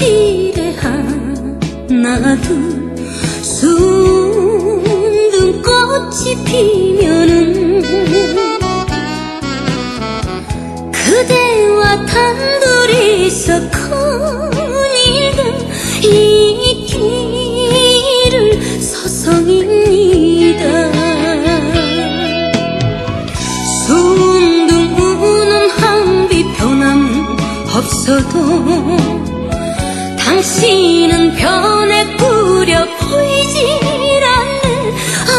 길에 하나 둘 순둥꽃이 피면은 그대와 단둘이서 거닐던 이 길을 서성입니다. 순둥우는 한비 변함 없어도 당신은 변해 꾸려 보이질 않는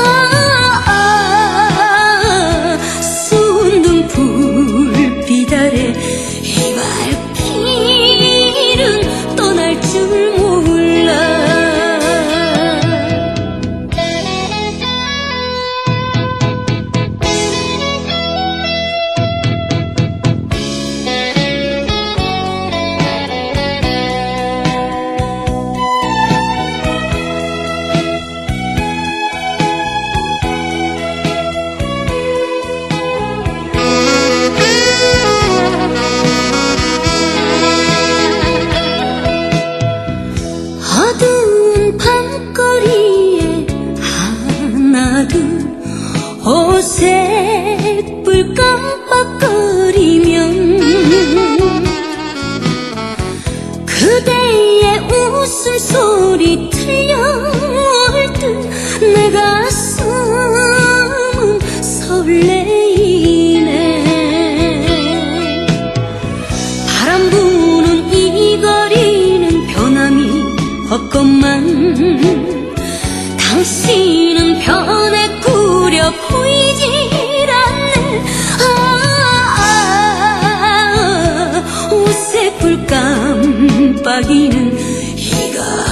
순둥 불빛 아래 이 발길은 떠날 줄 몰라. 어두운 밤거리에 하나 둘 오색 불 깜빡거리면 그대의 웃음소리 들려올 듯 내 가슴은 설레이네. 바람 부는 이 거리는 변함이 없건만 당신은 변해 꾸려 보이질 않는 오색 불 깜빡이는 이